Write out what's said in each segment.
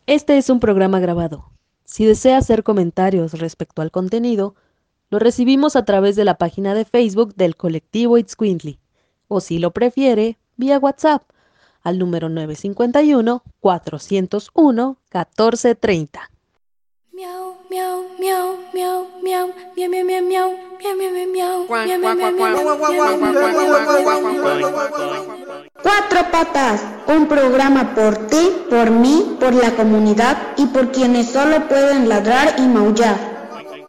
Este es un programa grabado. Si desea hacer comentarios respecto al contenido, lo recibimos a través de la página de Facebook del colectivo Itzcuintli, o si lo prefiere, vía WhatsApp, al número 951-401-1430. Miau, miau, miau, miau, miau, miau, miau, miau, miau, miau, miau, miau, miau. Cuatro Patas, un programa por ti, por mí, por la comunidad y por quienes solo pueden ladrar y maullar.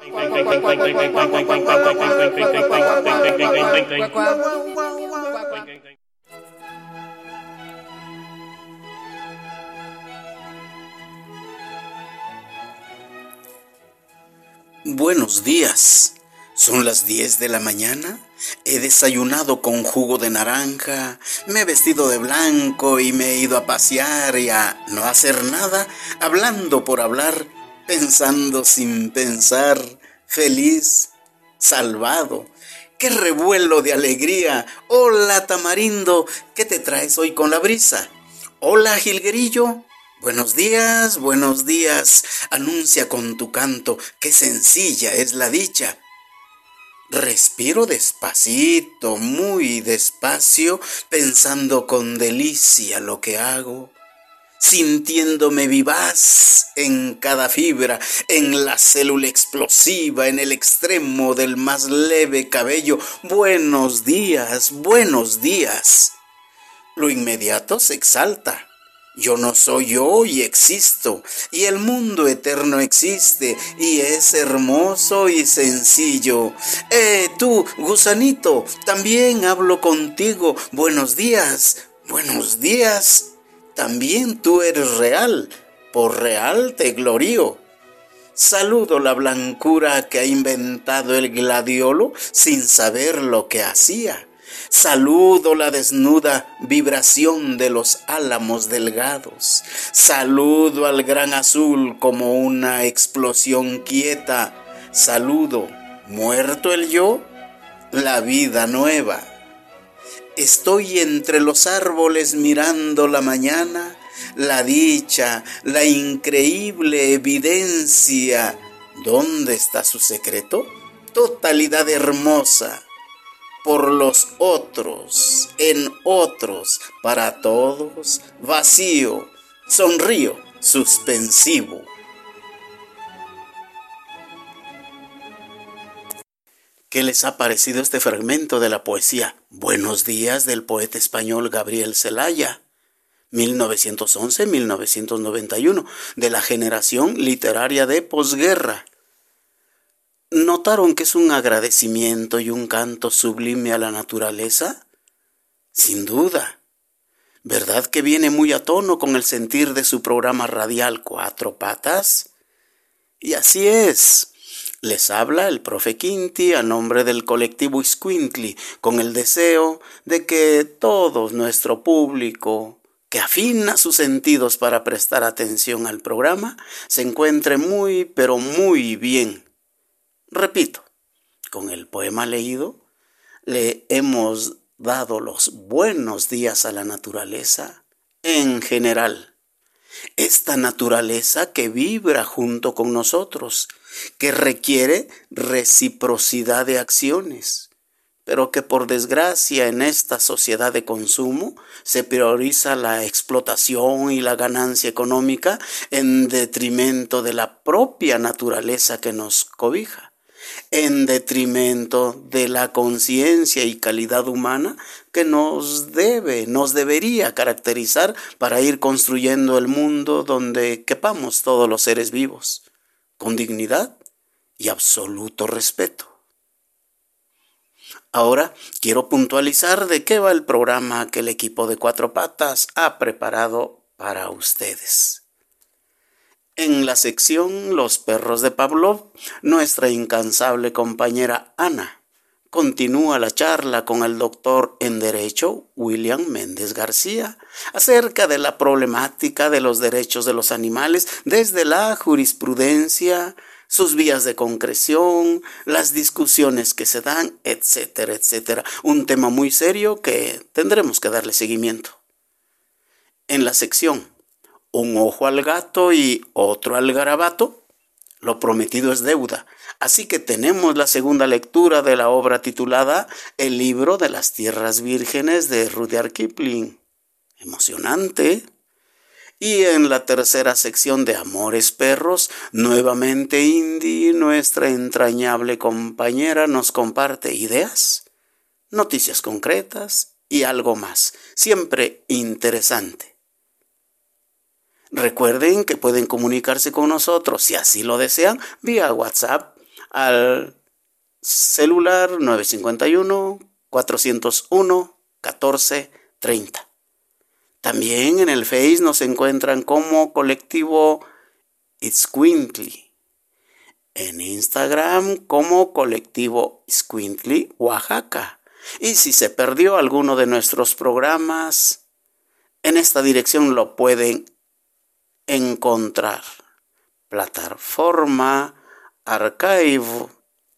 Buenos días. Son las 10 de la mañana. He desayunado con jugo de naranja, me he vestido de blanco y me he ido a pasear y a no hacer nada, hablando por hablar, pensando sin pensar, feliz, salvado. ¡Qué revuelo de alegría! Hola, Tamarindo, ¿qué te traes hoy con la brisa? Hola, Jilguerillo. Buenos días, anuncia con tu canto, qué sencilla es la dicha. Respiro despacito, muy despacio, pensando con delicia lo que hago, sintiéndome vivaz en cada fibra, en la célula explosiva, en el extremo del más leve cabello. Buenos días. Lo inmediato se exalta. Yo no soy yo y existo, y el mundo eterno existe, y es hermoso y sencillo. Tú, gusanito, también hablo contigo. Buenos días. También tú eres real, por real te glorío. Saludo la blancura que ha inventado el gladiolo sin saber lo que hacía. Saludo la desnuda vibración de los álamos delgados. Saludo al gran azul como una explosión quieta. Saludo, muerto el yo, la vida nueva. Estoy entre los árboles mirando la mañana, la dicha, la increíble evidencia. ¿Dónde está su secreto? Totalidad hermosa. Por los otros, en otros, para todos, vacío, sonrío, suspensivo. ¿Qué les ha parecido este fragmento de la poesía Buenos días del poeta español Gabriel Celaya, 1911-1991, de la generación literaria de posguerra? ¿Notaron que es un agradecimiento y un canto sublime a la naturaleza? Sin duda. ¿Verdad que viene muy a tono con el sentir de su programa radial Cuatro Patas? Y así es. Les habla el profe Quinti a nombre del colectivo Itzcuintli, con el deseo de que todo nuestro público que afina sus sentidos para prestar atención al programa se encuentre muy, pero muy bien. Repito, con el poema leído le hemos dado los buenos días a la naturaleza en general. Esta naturaleza que vibra junto con nosotros, que requiere reciprocidad de acciones, pero que por desgracia en esta sociedad de consumo se prioriza la explotación y la ganancia económica en detrimento de la propia naturaleza que nos cobija, en detrimento de la conciencia y calidad humana que nos debería caracterizar para ir construyendo el mundo donde quepamos todos los seres vivos, con dignidad y absoluto respeto. Ahora quiero puntualizar de qué va el programa que el equipo de Cuatro Patas ha preparado para ustedes. En la sección Los perros de Pavlov, nuestra incansable compañera Ana continúa la charla con el doctor en Derecho William Méndez García acerca de la problemática de los derechos de los animales desde la jurisprudencia, sus vías de concreción, las discusiones que se dan, etcétera, etcétera. Un tema muy serio que tendremos que darle seguimiento. En la sección Un ojo al gato y otro al garabato. Lo prometido es deuda. Así que tenemos la segunda lectura de la obra titulada El libro de las tierras vírgenes de Rudyard Kipling. Emocionante. Y en la tercera sección de Amores Perros, nuevamente Indy, nuestra entrañable compañera, nos comparte ideas, noticias concretas y algo más, siempre interesante. Recuerden que pueden comunicarse con nosotros, si así lo desean, vía WhatsApp al celular 951-401-1430. También en el Face nos encuentran como Colectivo Itzcuintli. En Instagram como Colectivo Itzcuintli Oaxaca. Y si se perdió alguno de nuestros programas, en esta dirección lo pueden encontrar. Plataforma archive.org.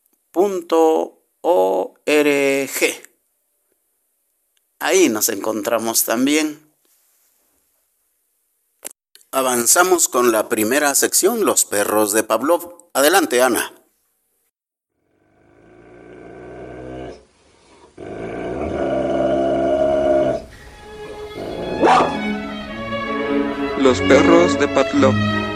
Ahí nos encontramos también. Avanzamos con la primera sección, Los perros de Pavlov. Adelante, Ana. Los perros de Pavlov.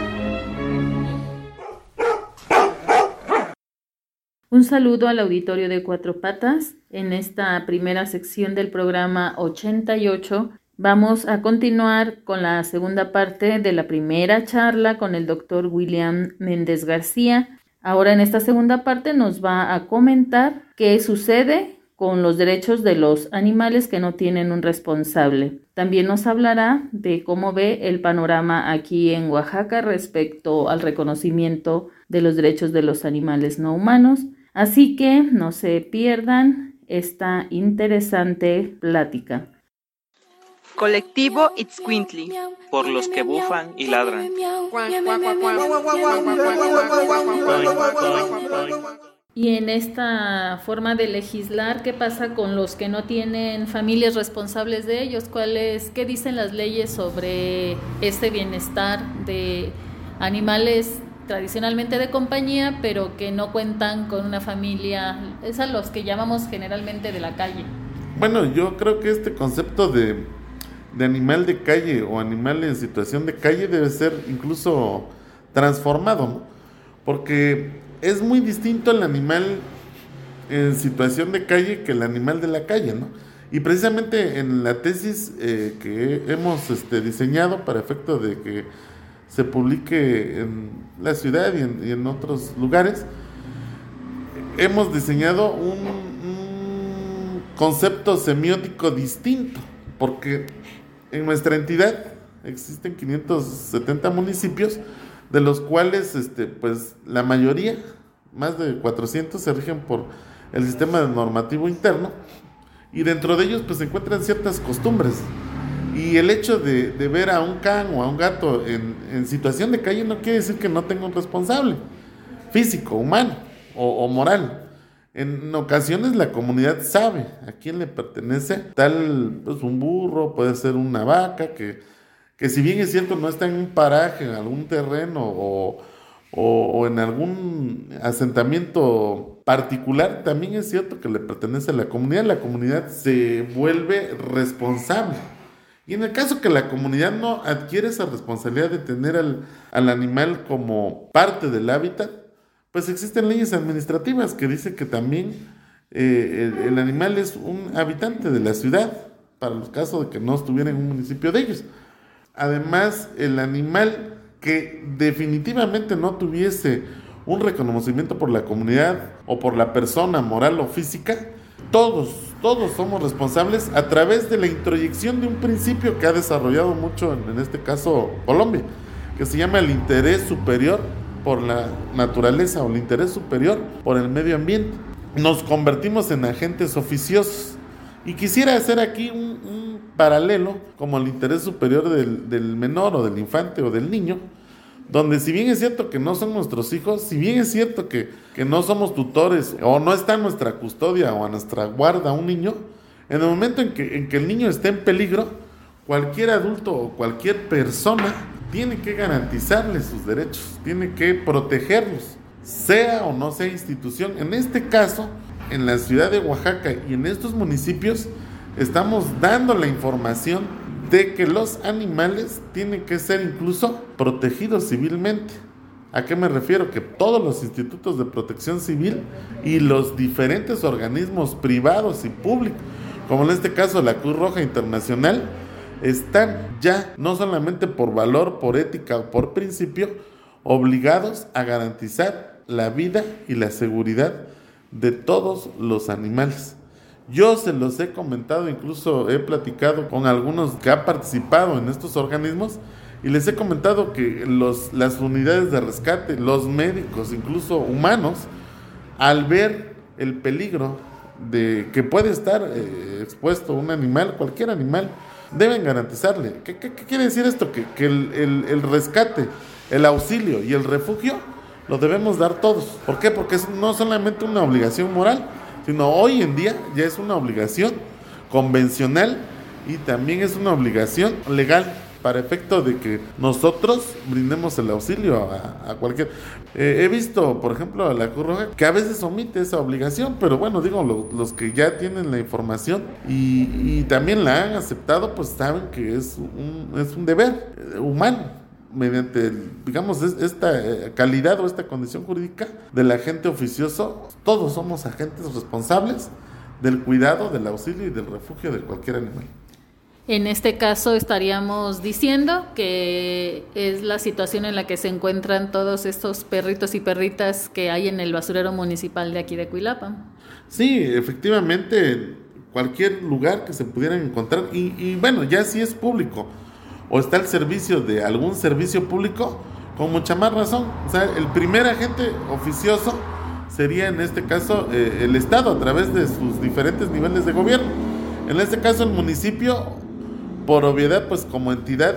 Un saludo al auditorio de Cuatro Patas. En esta primera sección del programa 88 vamos a continuar con la segunda parte de la primera charla con el doctor William Méndez García. Ahora en esta segunda parte nos va a comentar qué sucede con los derechos de los animales que no tienen un responsable. También nos hablará de cómo ve el panorama aquí en Oaxaca respecto al reconocimiento de los derechos de los animales no humanos. Así que no se pierdan esta interesante plática. Colectivo Itzcuintli. Por los que bufan y ladran. Y en esta forma de legislar, ¿qué pasa con los que no tienen familias responsables de ellos? ¿Qué dicen las leyes sobre este bienestar de animales tradicionalmente de compañía, pero que no cuentan con una familia? Es a los que llamamos generalmente de la calle. Bueno, yo creo que este concepto de animal de calle o animal en situación de calle debe ser incluso transformado, ¿no? Porque es muy distinto el animal en situación de calle que el animal de la calle, ¿no? Y precisamente en la tesis que hemos diseñado para efecto de que se publique en la ciudad y en otros lugares, hemos diseñado un concepto semiótico distinto, porque en nuestra entidad existen 570 municipios, de los cuales pues la mayoría, más de 400, se rigen por el sistema normativo interno, y dentro de ellos pues se encuentran ciertas costumbres, y el hecho de ver a un can o a un gato en situación de calle no quiere decir que no tenga un responsable físico, humano o moral. En ocasiones la comunidad sabe a quién le pertenece tal, pues un burro, puede ser una vaca, que si bien es cierto no está en un paraje, en algún terreno o en algún asentamiento particular, también es cierto que le pertenece a la comunidad se vuelve responsable. Y en el caso que la comunidad no adquiere esa responsabilidad de tener al animal como parte del hábitat, pues existen leyes administrativas que dicen que también el animal es un habitante de la ciudad, para los casos de que no estuviera en un municipio de ellos. Además, el animal que definitivamente no tuviese un reconocimiento por la comunidad o por la persona moral o física, todos somos responsables a través de la introyección de un principio que ha desarrollado mucho, en este caso Colombia, que se llama el interés superior por la naturaleza o el interés superior por el medio ambiente. Nos convertimos en agentes oficiosos. Y quisiera hacer aquí un paralelo como el interés superior del menor o del infante o del niño, donde si bien es cierto que no son nuestros hijos, si bien es cierto que no somos tutores o no está en nuestra custodia o a nuestra guarda un niño, en el momento en que el niño esté en peligro, cualquier adulto o cualquier persona tiene que garantizarles sus derechos, tiene que protegerlos, sea o no sea institución. En este caso, en la ciudad de Oaxaca y en estos municipios, estamos dando la información de que los animales tienen que ser incluso protegidos civilmente. ¿A qué me refiero? Que todos los institutos de protección civil y los diferentes organismos privados y públicos, como en este caso la Cruz Roja Internacional, están ya, no solamente por valor, por ética o por principio, obligados a garantizar la vida y la seguridad de todos los animales. Yo se los he comentado, incluso he platicado con algunos que han participado en estos organismos y les he comentado que las unidades de rescate, los médicos, incluso humanos, al ver el peligro de que puede estar expuesto un animal, cualquier animal, deben garantizarle. ¿Qué quiere decir esto? Que el rescate, el auxilio y el refugio lo debemos dar todos. ¿Por qué? Porque es no solamente una obligación moral, sino hoy en día ya es una obligación convencional y también es una obligación legal para efecto de que nosotros brindemos el auxilio a cualquier... he visto, por ejemplo, a la Cruz Roja que a veces omite esa obligación, pero bueno, digo, los que ya tienen la información y también la han aceptado, pues saben que es un deber humano, mediante, digamos, esta calidad o esta condición jurídica del agente oficioso. Todos somos agentes responsables del cuidado, del auxilio y del refugio de cualquier animal. En este caso estaríamos diciendo que es la situación en la que se encuentran todos estos perritos y perritas que hay en el basurero municipal de aquí de Cuilapan. Sí, efectivamente, cualquier lugar que se pudieran encontrar, y bueno, ya si es público o está al servicio de algún servicio público, con mucha más razón. O sea, el primer agente oficioso sería en este caso el Estado a través de sus diferentes niveles de gobierno. En este caso el municipio, por obviedad, pues como entidad,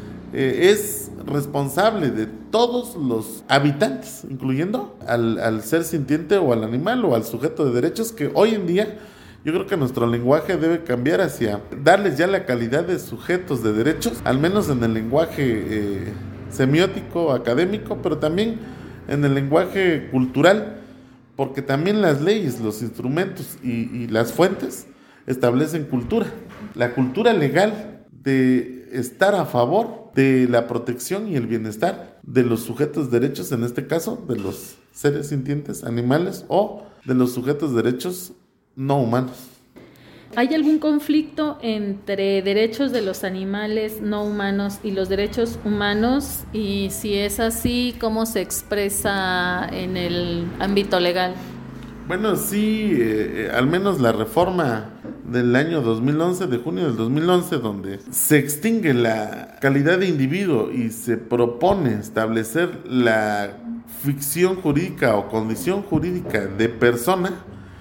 es responsable de todos los habitantes, incluyendo al ser sintiente o al animal o al sujeto de derechos, que hoy en día yo creo que nuestro lenguaje debe cambiar hacia darles ya la calidad de sujetos de derechos, al menos en el lenguaje semiótico, académico, pero también en el lenguaje cultural, porque también las leyes, los instrumentos y las fuentes establecen cultura. La cultura legal de estar a favor de la protección y el bienestar de los sujetos de derechos, en este caso de los seres sintientes, animales, o de los sujetos de derechos no humanos. ¿Hay algún conflicto entre derechos de los animales no humanos y los derechos humanos? Y si es así, ¿cómo se expresa en el ámbito legal? Bueno, sí, al menos la reforma del año 2011, de junio del 2011, donde se extingue la calidad de individuo y se propone establecer la ficción jurídica o condición jurídica de persona,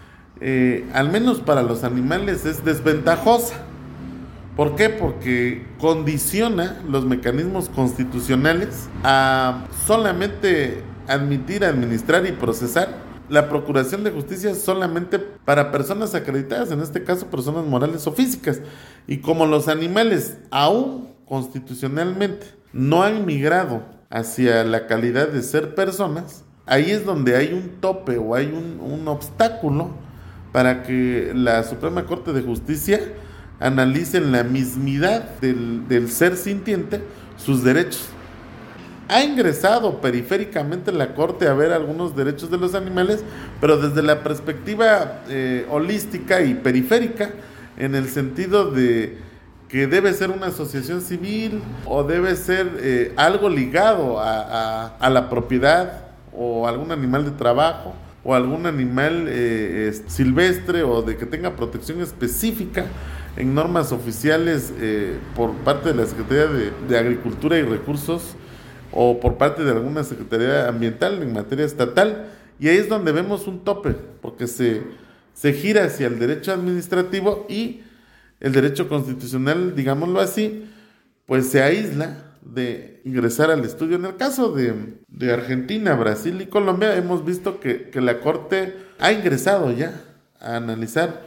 al menos para los animales es desventajosa. ¿Por qué? Porque condiciona los mecanismos constitucionales a solamente admitir, administrar y procesar la procuración de justicia solamente para personas acreditadas, en este caso personas morales o físicas. Y como los animales aún constitucionalmente no han migrado hacia la calidad de ser personas, ahí es donde hay un tope o hay un obstáculo para que la Suprema Corte de Justicia analice en la mismidad del ser sintiente sus derechos. Ha ingresado periféricamente la Corte a ver algunos derechos de los animales, pero desde la perspectiva holística y periférica, en el sentido de que debe ser una asociación civil o debe ser algo ligado a la propiedad o algún animal de trabajo o algún animal silvestre o de que tenga protección específica en normas oficiales por parte de la Secretaría de Agricultura y Recursos o por parte de alguna Secretaría Ambiental en materia estatal, y ahí es donde vemos un tope, porque se gira hacia el derecho administrativo y el derecho constitucional, digámoslo así, pues se aísla de ingresar al estudio. En el caso de Argentina, Brasil y Colombia, hemos visto que la Corte ha ingresado ya a analizar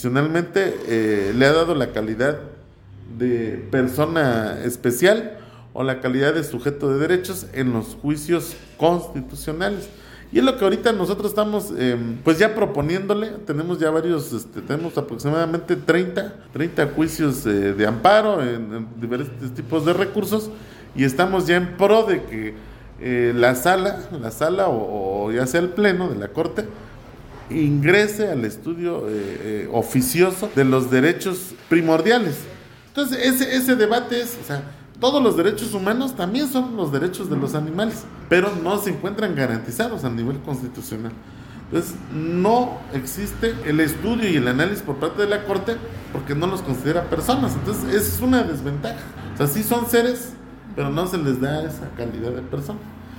constitucionalmente, le ha dado la calidad de persona especial o la calidad de sujeto de derechos en los juicios constitucionales. Y es lo que ahorita nosotros estamos pues ya proponiéndole. Tenemos ya varios, tenemos aproximadamente 30 juicios de amparo en diferentes tipos de recursos, y estamos ya en pro de que la sala o ya sea el pleno de la Corte ingrese al estudio oficioso de los derechos primordiales. Entonces ese debate es, o sea, todos los derechos humanos también son los derechos de los animales, pero no se encuentran garantizados a nivel constitucional. Entonces no existe el estudio y el análisis por parte de la Corte porque no los considera personas. Entonces esa es una desventaja. O sea, sí son seres, pero no se les da esa calidad de persona.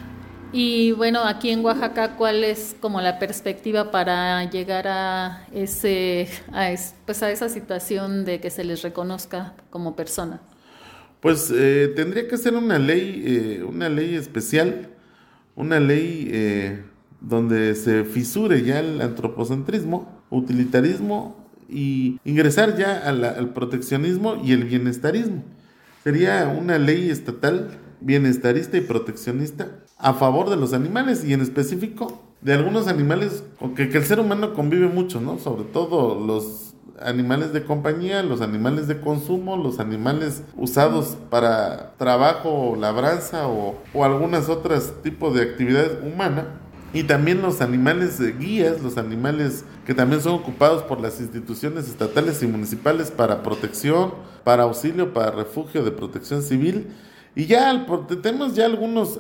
Y bueno, aquí en Oaxaca, ¿cuál es como la perspectiva para llegar a esa situación de que se les reconozca como persona? Pues tendría que ser una ley especial, una ley donde se fisure ya el antropocentrismo, utilitarismo, y ingresar ya al proteccionismo y el bienestarismo. Sería una ley estatal bienestarista y proteccionista a favor de los animales, y en específico de algunos animales con que el ser humano convive mucho, ¿no? Sobre todo los animales de compañía, los animales de consumo, los animales usados para trabajo, labranza o algunas otras tipos de actividades humanas, y también los animales guías, los animales que también son ocupados por las instituciones estatales y municipales para protección, para auxilio, para refugio de protección civil. Y ya tenemos ya algunos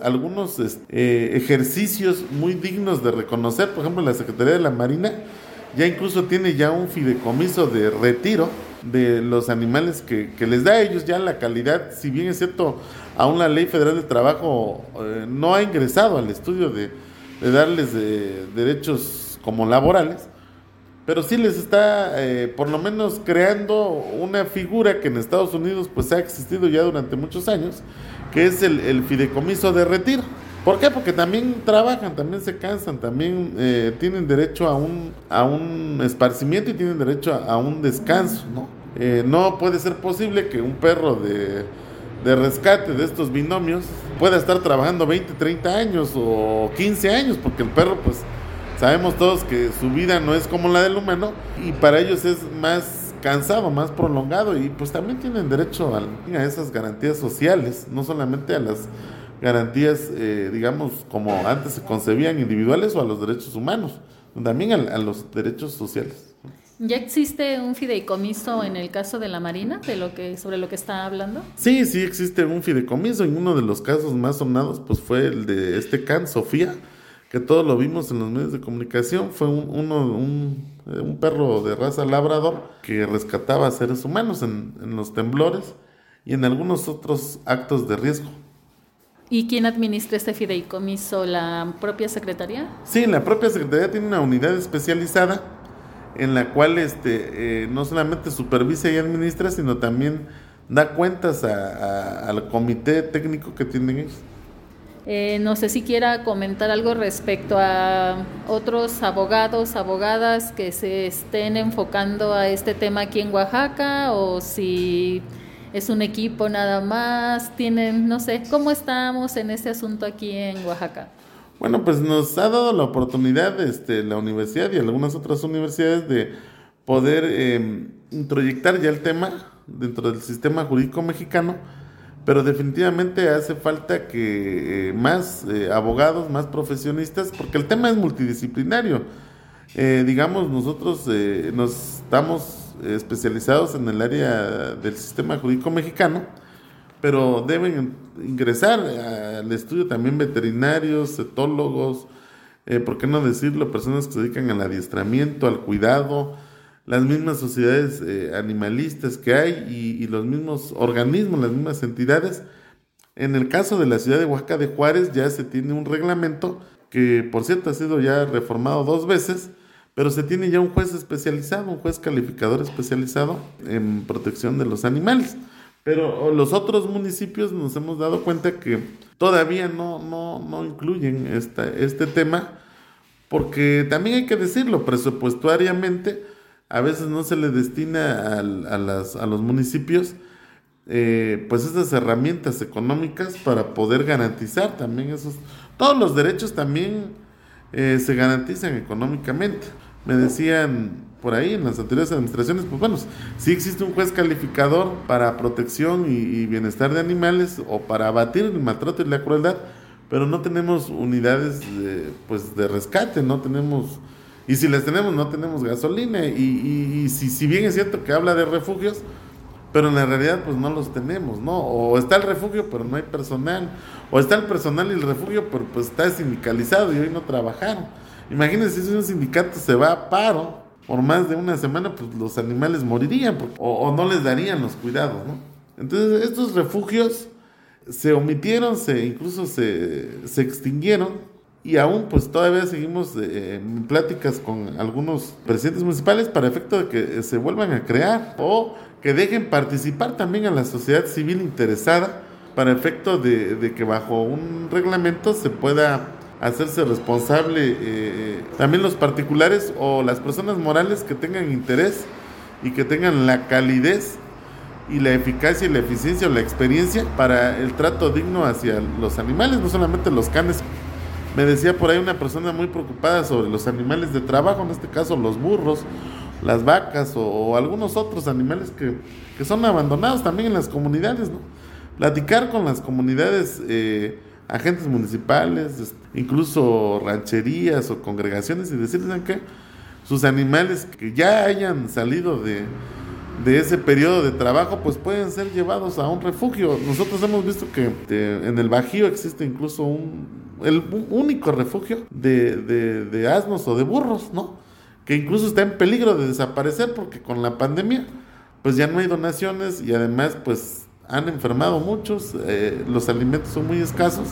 ejercicios muy dignos de reconocer. Por ejemplo, la Secretaría de la Marina ya incluso tiene ya un fideicomiso de retiro de los animales que les da a ellos ya la calidad. Si bien es cierto, aún la Ley Federal del Trabajo no ha ingresado al estudio de darles derechos como laborales, pero sí les está por lo menos creando una figura que en Estados Unidos pues ha existido ya durante muchos años, que es el fideicomiso de retiro. ¿Por qué? Porque también trabajan, también se cansan, también tienen derecho a un esparcimiento y tienen derecho a un descanso, ¿no? No puede ser posible que un perro de rescate de estos binomios pueda estar trabajando 20, 30 años o 15 años, porque el perro pues sabemos todos que su vida no es como la del humano, y para ellos es más cansado, más prolongado, y pues también tienen derecho a esas garantías sociales, no solamente a las garantías, digamos, como antes se concebían, individuales, o a los derechos humanos, también a los derechos sociales. ¿Ya existe un fideicomiso en el caso de la Marina, sobre lo que está hablando? Sí existe un fideicomiso, y uno de los casos más sonados pues fue el de can Sofía, que todos lo vimos en los medios de comunicación. Fue un perro de raza labrador que rescataba a seres humanos en los temblores y en algunos otros actos de riesgo. ¿Y quién administra este fideicomiso? ¿La propia Secretaría? Sí, la propia Secretaría tiene una unidad especializada en la cual no solamente supervisa y administra, sino también da cuentas al comité técnico que tienen ellos. No sé si quiera comentar algo respecto a otros abogados, abogadas que se estén enfocando a este tema aquí en Oaxaca, o si es un equipo nada más. No sé, ¿cómo estamos en este asunto aquí en Oaxaca? Bueno, pues nos ha dado la oportunidad la universidad y algunas otras universidades de poder introyectar ya el tema dentro del sistema jurídico mexicano, pero definitivamente hace falta que más abogados, más profesionistas, porque el tema es multidisciplinario. Digamos, nosotros nos estamos especializados en el área del sistema jurídico mexicano, pero deben ingresar al estudio también veterinarios, etólogos, ¿por qué no decirlo? Personas que se dedican al adiestramiento, al cuidado, las mismas sociedades animalistas que hay y los mismos organismos, las mismas entidades. En el caso de la ciudad de Oaxaca de Juárez ya se tiene un reglamento que, por cierto, ha sido ya reformado 2 veces, pero se tiene ya un juez especializado, un juez calificador especializado en protección de los animales. Pero los otros municipios nos hemos dado cuenta que todavía no incluyen este tema, porque también hay que decirlo, presupuestariamente a veces no se le destina a los municipios pues esas herramientas económicas para poder garantizar también todos los derechos también se garantizan económicamente. Me decían por ahí en las anteriores administraciones, pues bueno, sí existe un juez calificador para protección y bienestar de animales o para abatir el maltrato y la crueldad, pero no tenemos unidades de rescate, no tenemos, y si las tenemos no tenemos gasolina, y si bien es cierto que habla de refugios, pero en la realidad pues no los tenemos, ¿no? O está el refugio pero no hay personal, o está el personal y el refugio pero pues está sindicalizado y hoy no trabajaron. Imagínense si un sindicato se va a paro por más de una semana, pues los animales morirían o no les darían los cuidados, ¿no? Entonces estos refugios se omitieron, incluso se extinguieron, y aún pues todavía seguimos en pláticas con algunos presidentes municipales para efecto de que se vuelvan a crear o que dejen participar también a la sociedad civil interesada para efecto de que bajo un reglamento se pueda hacerse responsable también los particulares o las personas morales que tengan interés y que tengan la calidez y la eficacia y la eficiencia o la experiencia para el trato digno hacia los animales, no solamente los canes. Me decía por ahí una persona muy preocupada sobre los animales de trabajo, en este caso los burros, las vacas o algunos otros animales que son abandonados también en las comunidades, ¿no? Platicar con las comunidades, agentes municipales, incluso rancherías o congregaciones y decirles que sus animales que ya hayan salido de ese periodo de trabajo pues pueden ser llevados a un refugio. Nosotros hemos visto que en el Bajío existe incluso el único refugio de asnos o de burros, ¿no? Que incluso está en peligro de desaparecer porque con la pandemia pues ya no hay donaciones y además pues han enfermado muchos, los alimentos son muy escasos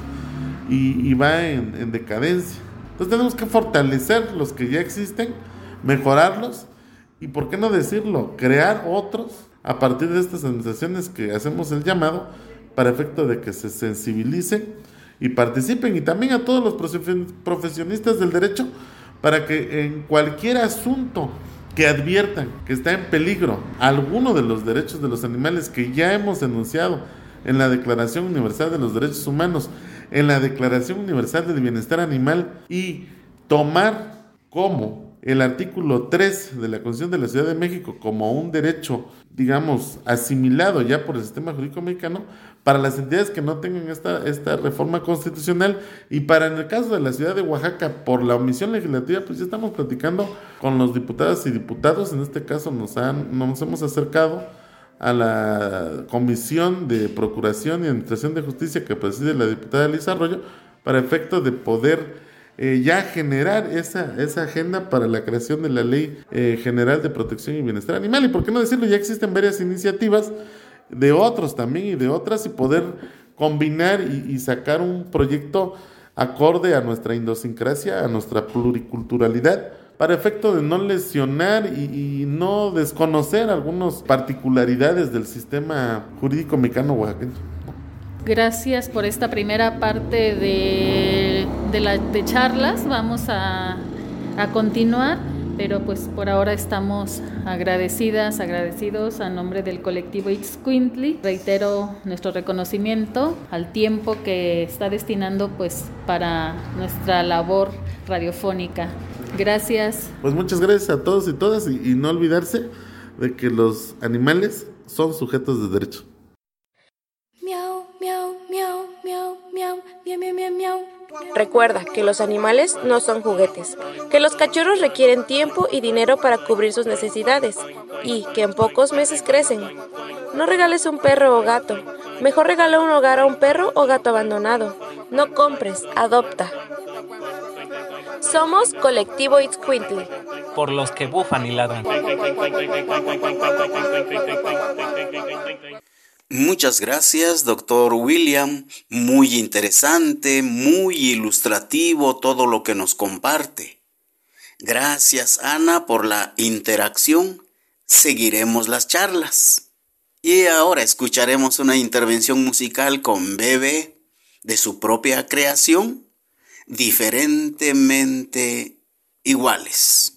y va en decadencia. Entonces tenemos que fortalecer los que ya existen, mejorarlos y, por qué no decirlo, crear otros a partir de estas administraciones que hacemos el llamado para efecto de que se sensibilicen y participen, y también a todos los profesionistas del derecho para que en cualquier asunto que adviertan que está en peligro alguno de los derechos de los animales que ya hemos enunciado en la Declaración Universal de los Derechos Humanos, en la Declaración Universal del Bienestar Animal, y tomar como el artículo 3 de la Constitución de la Ciudad de México como un derecho, digamos, asimilado ya por el sistema jurídico mexicano para las entidades que no tengan esta reforma constitucional, y para en el caso de la ciudad de Oaxaca, por la omisión legislativa, pues ya estamos platicando con los diputadas y diputados. En este caso nos hemos acercado a la Comisión de Procuración y Administración de Justicia que preside la diputada Elisa Arroyo, para efecto de poder ya generar esa agenda para la creación de la Ley General de Protección y Bienestar Animal. Y por qué no decirlo, ya existen varias iniciativas de otros también y de otras, y poder combinar y sacar un proyecto acorde a nuestra idiosincrasia, a nuestra pluriculturalidad, para efecto de no lesionar y no desconocer algunas particularidades del sistema jurídico mexicano oaxaqueño. Gracias por esta primera parte de charlas. Vamos a continuar, pero pues por ahora estamos agradecidos a nombre del colectivo Itzcuintli. Reitero nuestro reconocimiento al tiempo que está destinando pues para nuestra labor radiofónica. Gracias. Pues muchas gracias a todos y todas, y no olvidarse de que los animales son sujetos de derecho. Miau, miau, miau, miau, miau, miau, miau, miau, miau. Recuerda que los animales no son juguetes, que los cachorros requieren tiempo y dinero para cubrir sus necesidades y que en pocos meses crecen. No regales un perro o gato, mejor regala un hogar a un perro o gato abandonado. No compres, adopta. Somos Colectivo Itzcuintli. Por los que bufan y ladran. Muchas gracias, doctor William. Muy interesante, muy ilustrativo todo lo que nos comparte. Gracias, Ana, por la interacción. Seguiremos las charlas. Y ahora escucharemos una intervención musical con Bebe, de su propia creación, Diferentemente Iguales.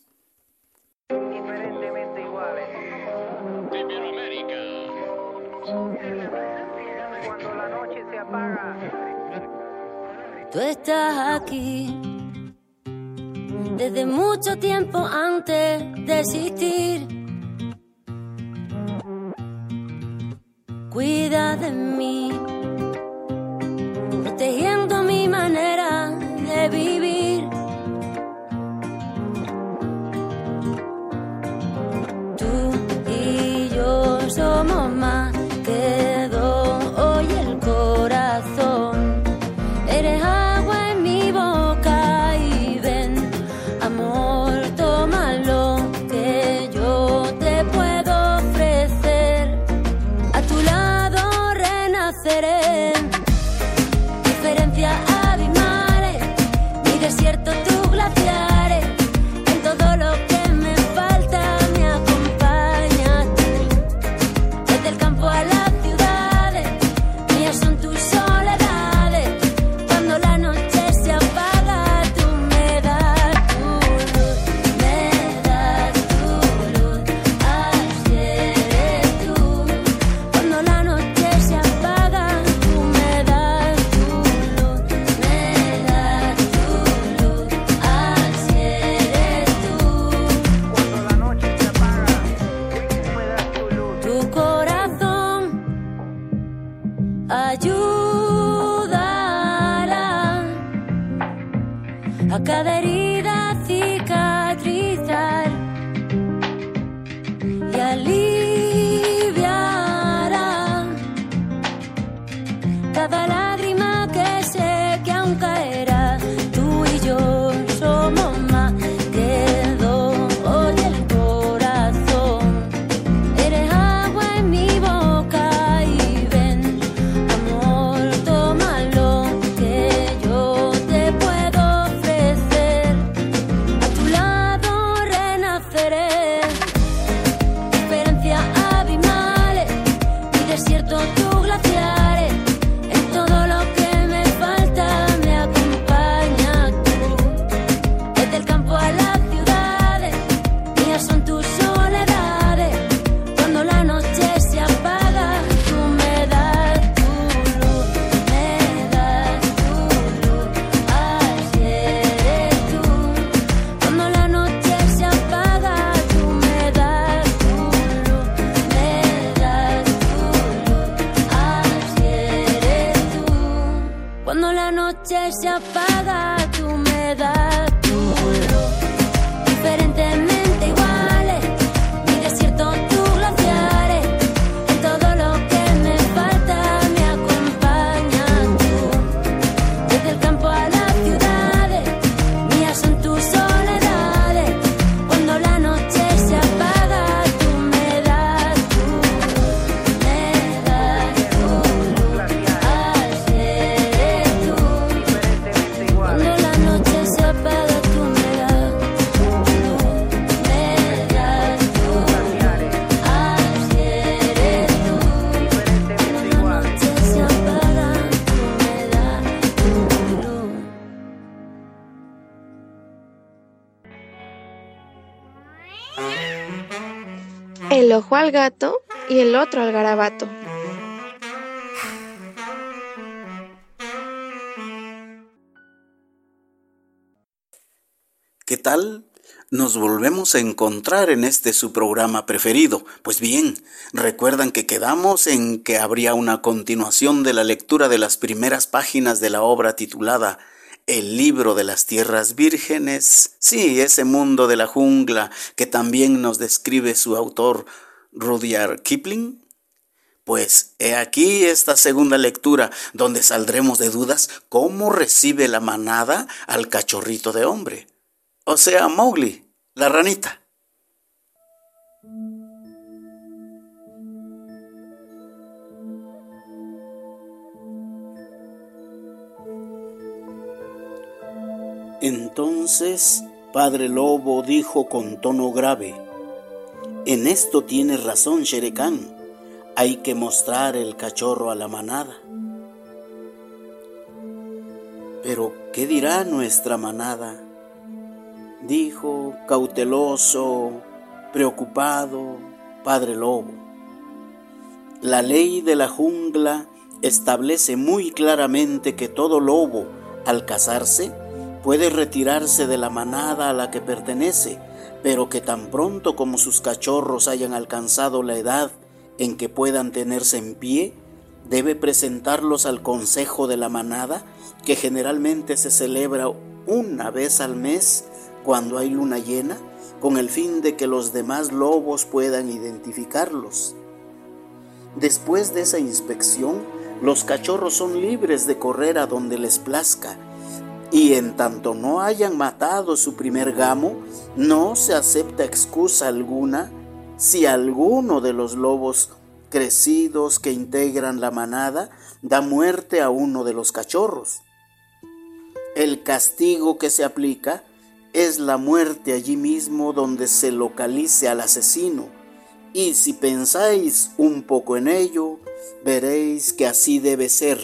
Diferentemente iguales. De Iberoamérica. tú estás aquí. Desde mucho tiempo antes de existir, cuida de mí, protegiendo mi manera de vivir. Tú y yo somos más que dos, oye el corazón. Eres agua en mi boca y ven, amor, toma lo que yo te puedo ofrecer. A tu lado renaceré. Diferencias abismales, mi desierto, tus glaciares. En todo lo que me falta me acompañas tú. Desde el campo a las ciudades, mías son tus soledades. Cuando la noche se apaga, tú me das tu luz, me das tu luz. Así eres tú. Cuando la noche se apaga, tú me das tu luz, me das tu luz. Así eres tú. Cuando la noche se apaga, tú me das tu luz. Tu corazón ayudará a cada herida cicatrizar y aliviará cada lágrima que sé que aún caerá. Tú y yo somos más que dos, oye el corazón. Eres agua en mi boca y ven, amor, toma lo que yo te puedo ofrecer. A tu lado renaceré. Diferencias abismales, mi desierto, tus glaciares. En todo lo que me falta me acompañas tú. Desde el campo a las ciudades, mías son tus soledades. Cuando la noche se apaga, tú me das tu luz, me das tu luz. Así eres tú. Cuando la noche se apaga, tú me das tu luz, me das tu luz. Así eres tú. Cuando la noche se apaga, tú me das tu luz. Diferentemente iguales, mi desierto, tus glaciares. En todo lo que me falta me acompañas tú. Desde el campo a las ciudades, mías son tus soledades. Cuando la noche se apaga, tú me das tu luz, me das tu luz. Así eres tú. Cuando la noche se apaga, tú me das tu luz, me das tu luz. Así eres tú. Cuando la noche se apaga, tú me das tu luz. El ojo al gato y el otro al garabato. ¿Qué tal? Nos volvemos a encontrar en este su programa preferido. Pues bien, recuerdan que quedamos en que habría una continuación de la lectura de las primeras páginas de la obra titulada El libro de las tierras vírgenes. Sí, ese mundo de la jungla que también nos describe su autor Rudyard Kipling. Pues he aquí esta segunda lectura, donde saldremos de dudas cómo recibe la manada al cachorrito de hombre. O sea, Mowgli, la ranita. Entonces, Padre Lobo dijo con tono grave: en esto tienes razón, Shere Khan. Hay que mostrar el cachorro a la manada. Pero, ¿qué dirá nuestra manada? Dijo cauteloso, preocupado, Padre Lobo. La ley de la jungla establece muy claramente que todo lobo Al casarse, puede retirarse de la manada a la que pertenece, pero que tan pronto como sus cachorros hayan alcanzado la edad en que puedan tenerse en pie, debe presentarlos al consejo de la manada, que generalmente se celebra una vez al mes cuando hay luna llena, con el fin de que los demás lobos puedan identificarlos. Después de esa inspección, los cachorros son libres de correr a donde les plazca, y en tanto no hayan matado su primer gamo, no se acepta excusa alguna si alguno de los lobos crecidos que integran la manada da muerte a uno de los cachorros. El castigo que se aplica es la muerte allí mismo donde se localice al asesino, y si pensáis un poco en ello, veréis que así debe ser.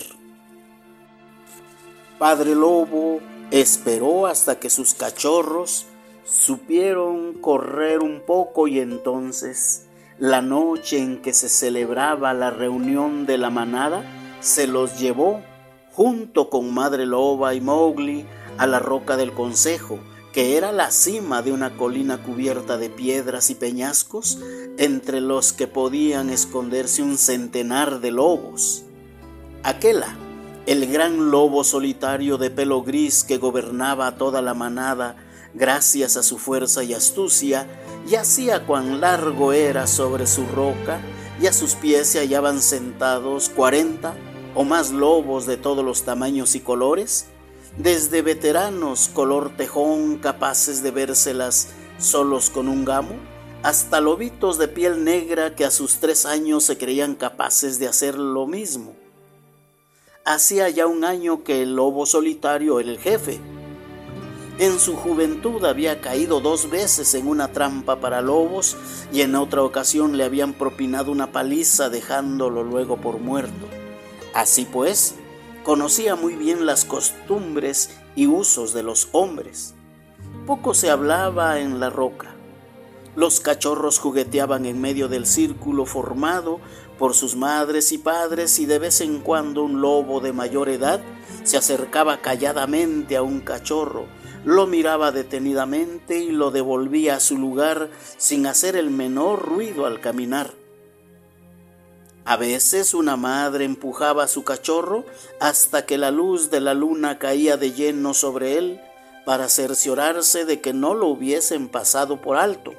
Padre Lobo esperó hasta que sus cachorros supieron correr un poco, y entonces, la noche en que se celebraba la reunión de la manada, se los llevó junto con Madre Loba y Mowgli a la roca del consejo, que era la cima de una colina cubierta de piedras y peñascos, entre los que podían esconderse un centenar de lobos. Aquela, el gran lobo solitario de pelo gris que gobernaba a toda la manada gracias a su fuerza y astucia, y hacía cuán largo era sobre su roca, y a sus pies se hallaban sentados 40 o más lobos de todos los tamaños y colores, desde veteranos color tejón capaces de vérselas solos con un gamo, hasta lobitos de piel negra que a sus 3 años se creían capaces de hacer lo mismo. Hacía ya un año que el lobo solitario era el jefe. En su juventud había caído 2 veces en una trampa para lobos, y en otra ocasión le habían propinado una paliza dejándolo luego por muerto. Así pues, conocía muy bien las costumbres y usos de los hombres. Poco se hablaba en la roca. Los cachorros jugueteaban en medio del círculo formado por sus madres y padres, y de vez en cuando un lobo de mayor edad se acercaba calladamente a un cachorro, lo miraba detenidamente y lo devolvía a su lugar sin hacer el menor ruido al caminar. A veces una madre empujaba a su cachorro hasta que la luz de la luna caía de lleno sobre él, para cerciorarse de que no lo hubiesen pasado por alto.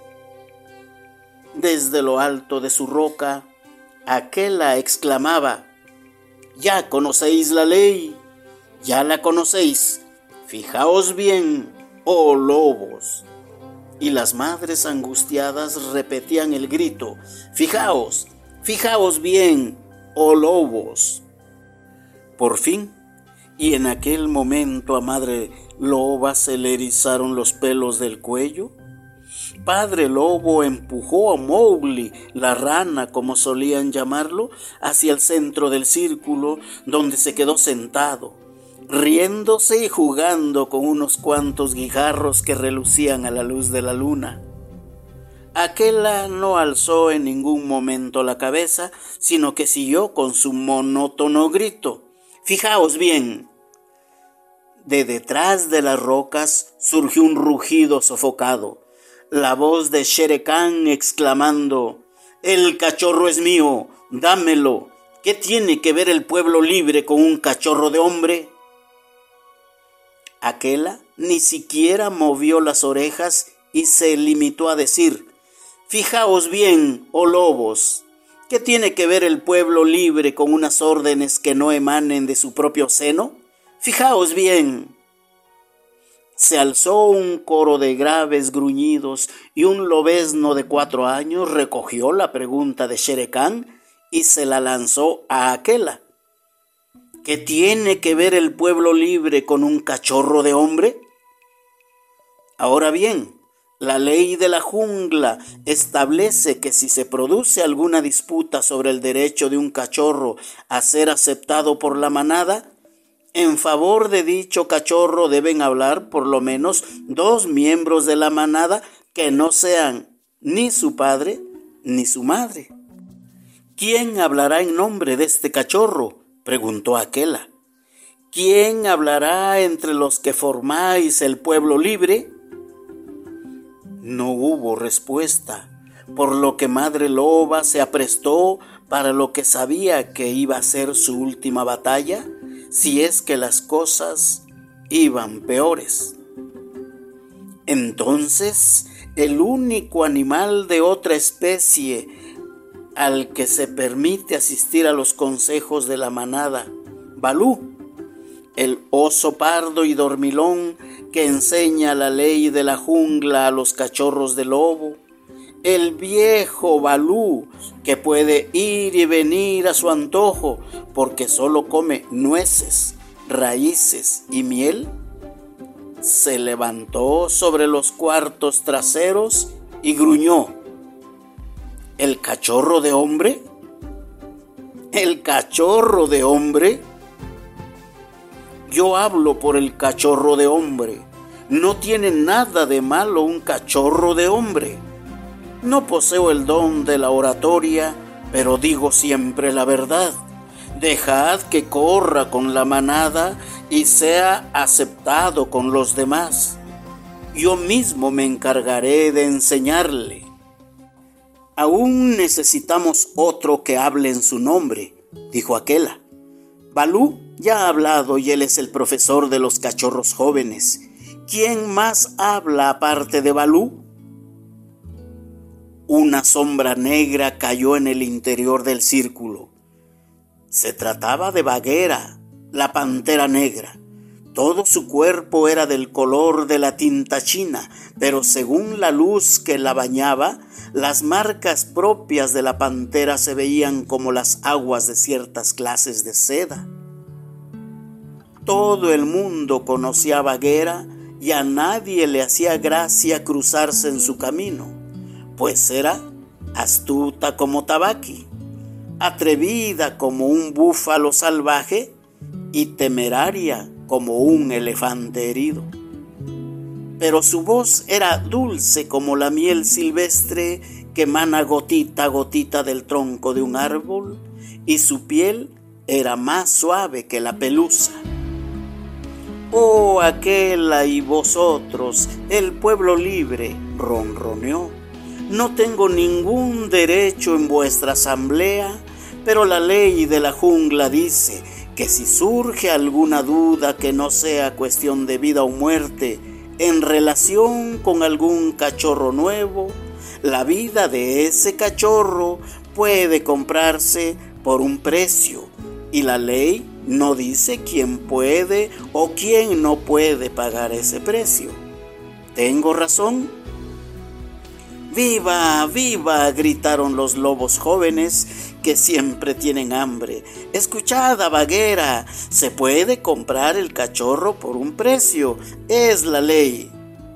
Desde lo alto de su roca, Aquela exclamaba: «Ya conocéis la ley, ya la conocéis, fijaos bien, oh lobos». Y las madres angustiadas repetían el grito: «Fijaos, fijaos bien, oh lobos». Por fin, y en aquel momento a Madre Loba se le erizaron los pelos del cuello, Padre Lobo empujó a Mowgli, la rana como solían llamarlo, hacia el centro del círculo, donde se quedó sentado, riéndose y jugando con unos cuantos guijarros que relucían a la luz de la luna. Aquela no alzó en ningún momento la cabeza, sino que siguió con su monótono grito: «Fijaos bien». De detrás de las rocas surgió un rugido sofocado, la voz de Shere Khan exclamando: «El cachorro es mío, dámelo. ¿Qué tiene que ver el pueblo libre con un cachorro de hombre?». Aquela ni siquiera movió las orejas y se limitó a decir: «Fijaos bien, oh lobos, ¿qué tiene que ver el pueblo libre con unas órdenes que no emanen de su propio seno? Fijaos bien». Se alzó un coro de graves gruñidos, y un lobezno de 4 años recogió la pregunta de Shere Khan y se la lanzó a Aquela: «¿Qué tiene que ver el pueblo libre con un cachorro de hombre?». Ahora bien, la ley de la jungla establece que si se produce alguna disputa sobre el derecho de un cachorro a ser aceptado por la manada, en favor de dicho cachorro deben hablar por lo menos 2 miembros de la manada que no sean ni su padre ni su madre. «¿Quién hablará en nombre de este cachorro?», preguntó Aquela. ¿Quién hablará entre los que formáis el pueblo libre? No hubo respuesta, por lo que Madre Loba se aprestó para lo que sabía que iba a ser su última batalla, si es que las cosas iban peores. Entonces, el único animal de otra especie al que se permite asistir a los consejos de la manada, Balú, el oso pardo y dormilón que enseña la ley de la jungla a los cachorros de lobo, el viejo Balú que puede ir y venir a su antojo porque solo come nueces, raíces y miel, se levantó sobre los cuartos traseros y gruñó: ¿el cachorro de hombre? ¿El cachorro de hombre? Yo hablo por el cachorro de hombre. No tiene nada de malo un cachorro de hombre. No poseo el don de la oratoria, pero digo siempre la verdad. Dejad que corra con la manada y sea aceptado con los demás. Yo mismo me encargaré de enseñarle. Aún necesitamos otro que hable en su nombre, dijo Aquela. Balú ya ha hablado y él es el profesor de los cachorros jóvenes. ¿Quién más habla aparte de Balú? Una sombra negra cayó en el interior del círculo. Se trataba de Bagheera, la pantera negra. Todo su cuerpo era del color de la tinta china, pero según la luz que la bañaba, las marcas propias de la pantera se veían como las aguas de ciertas clases de seda. Todo el mundo conocía a Bagheera y a nadie le hacía gracia cruzarse en su camino, pues era astuta como Tabaqui, atrevida como un búfalo salvaje y temeraria como un elefante herido. Pero su voz era dulce como la miel silvestre que emana gotita a gotita del tronco de un árbol, y su piel era más suave que la pelusa. Oh, Aquela y vosotros, el pueblo libre, ronroneó. No tengo ningún derecho en vuestra asamblea, pero la ley de la jungla dice que si surge alguna duda que no sea cuestión de vida o muerte en relación con algún cachorro nuevo, la vida de ese cachorro puede comprarse por un precio, y la ley no dice quién puede o quién no puede pagar ese precio. ¿Tengo razón? ¡Viva, viva!, gritaron los lobos jóvenes que siempre tienen hambre. Escuchad a Bagheera, se puede comprar el cachorro por un precio, es la ley.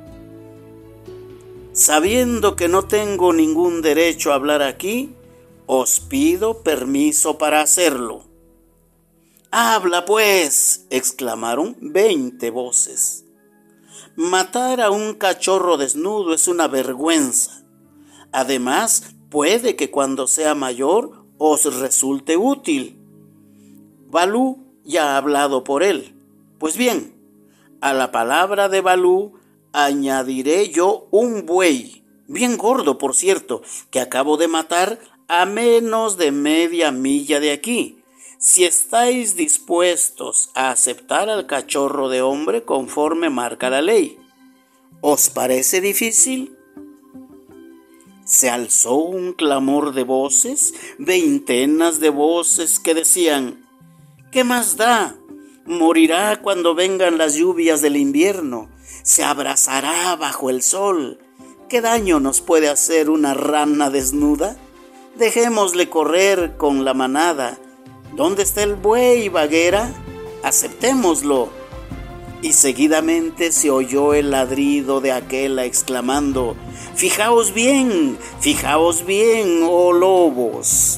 Sabiendo que no tengo ningún derecho a hablar aquí, os pido permiso para hacerlo. ¡Habla pues!, exclamaron 20 voces. Matar a un cachorro desnudo es una vergüenza. Además, puede que cuando sea mayor os resulte útil. Balú ya ha hablado por él. Pues bien, a la palabra de Balú añadiré yo un buey, bien gordo por cierto, que acabo de matar a menos de media milla de aquí. Si estáis dispuestos a aceptar al cachorro de hombre conforme marca la ley. ¿Os parece difícil? Se alzó un clamor de voces, veintenas de voces que decían: ¿qué más da? Morirá cuando vengan las lluvias del invierno, se abrazará bajo el sol. ¿Qué daño nos puede hacer una rana desnuda? Dejémosle correr con la manada. ¿Dónde está el buey, Bagheera? Aceptémoslo. Y seguidamente se oyó el ladrido de Aquela exclamando: fijaos bien, oh lobos.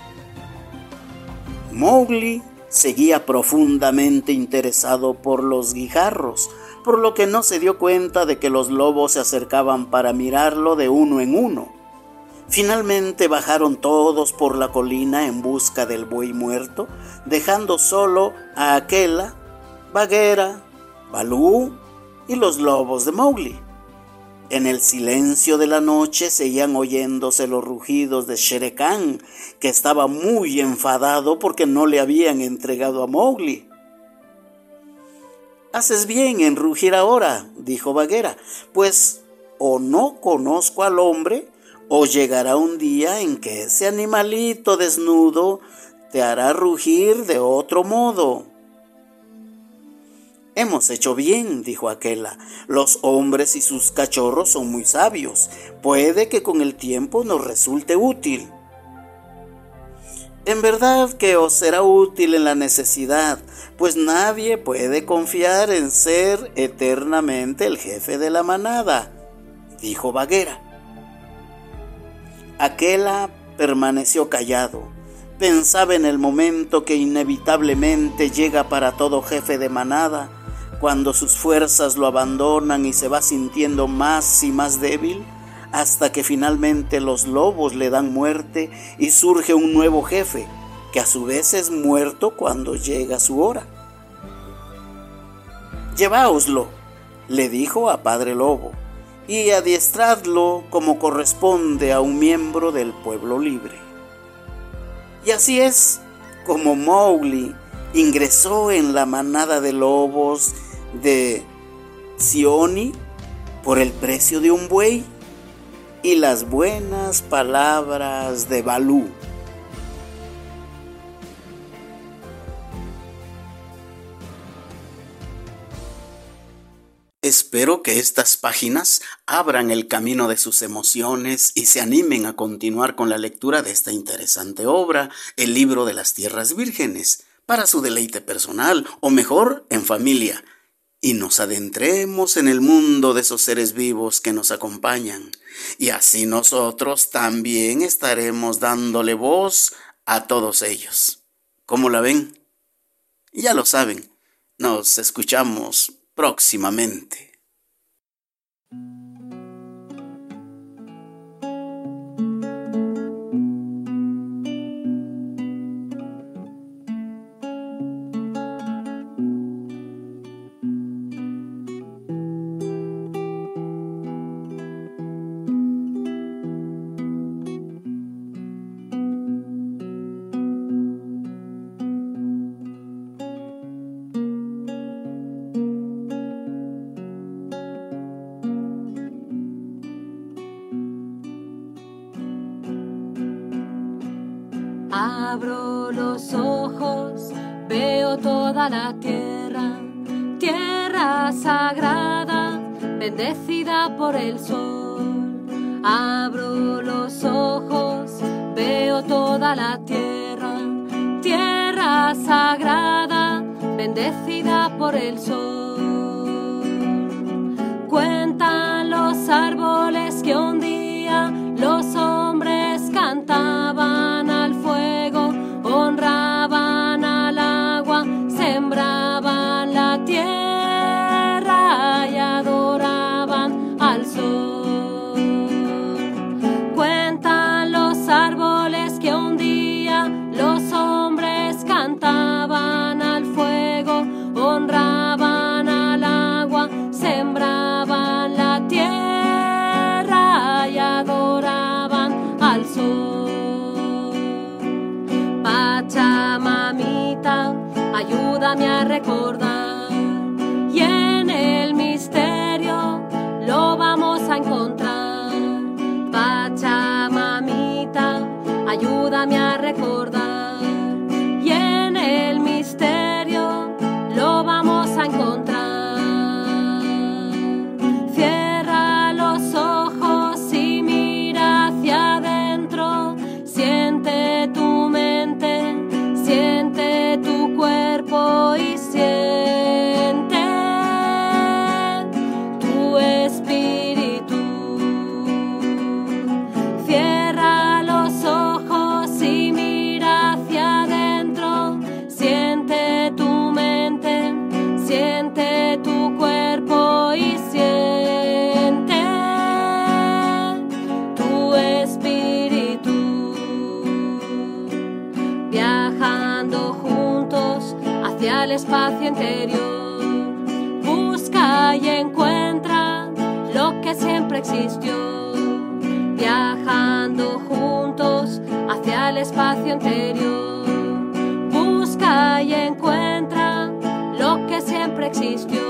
Mowgli seguía profundamente interesado por los guijarros, por lo que no se dio cuenta de que los lobos se acercaban para mirarlo de uno en uno. Finalmente bajaron todos por la colina en busca del buey muerto, dejando solo a Aquela Bagheera, Balú y los lobos de Mowgli. En el silencio de la noche seguían oyéndose los rugidos de Shere Khan, que estaba muy enfadado porque no le habían entregado a Mowgli. «Haces bien en rugir ahora», dijo Bagheera, «pues o no conozco al hombre, o llegará un día en que ese animalito desnudo te hará rugir de otro modo». «Hemos hecho bien», dijo Akela. «Los hombres y sus cachorros son muy sabios. Puede que con el tiempo nos resulte útil». «En verdad que os será útil en la necesidad, pues nadie puede confiar en ser eternamente el jefe de la manada», dijo Bagheera. Akela permaneció callado. Pensaba en el momento que inevitablemente llega para todo jefe de manada, cuando sus fuerzas lo abandonan y se va sintiendo más y más débil, hasta que finalmente los lobos le dan muerte y surge un nuevo jefe, que a su vez es muerto cuando llega su hora. «Lleváoslo», le dijo a Padre Lobo, «y adiestradlo como corresponde a un miembro del pueblo libre». Y así es como Mowgli ingresó en la manada de lobos de Zioni por el precio de un buey y las buenas palabras de Balú. Espero que estas páginas abran el camino de sus emociones y se animen a continuar con la lectura de esta interesante obra, El libro de las tierras vírgenes, para su deleite personal, o mejor, en familia, y nos adentremos en el mundo de esos seres vivos que nos acompañan, y así nosotros también estaremos dándole voz a todos ellos. ¿Cómo la ven? Ya lo saben, nos escuchamos próximamente. Abro los ojos, veo toda la tierra, tierra sagrada, bendecida por el sol. Abro los ojos, veo toda la tierra, tierra sagrada, bendecida por el sol. Cuentan los árboles que un día los hombres cantaban al fuego, honraban al agua, sembraban la tierra y adoraban al sol. Cuentan los árboles que un día los hombres cantaban al fuego, honraban al agua, sembraban la tierra y adoraban al sol. Pachamamita, ayúdame a recordar, y en el misterio lo vamos a encontrar. Pachamamita, ayúdame a recordar, y en el misterio lo vamos a encontrar. Cierra los ojos y mira hacia adentro, siente tu mente, siente tu cuerpo y siente tu espíritu. Cierra los ojos y mira hacia adentro, siente tu mente, siente tu cuerpo y siente tu espíritu. Viajando juntos hacia el espacio interior, busca y encuentra lo que siempre existió, viajando juntos hacia el espacio interior. Busca y encuentra lo que siempre existió.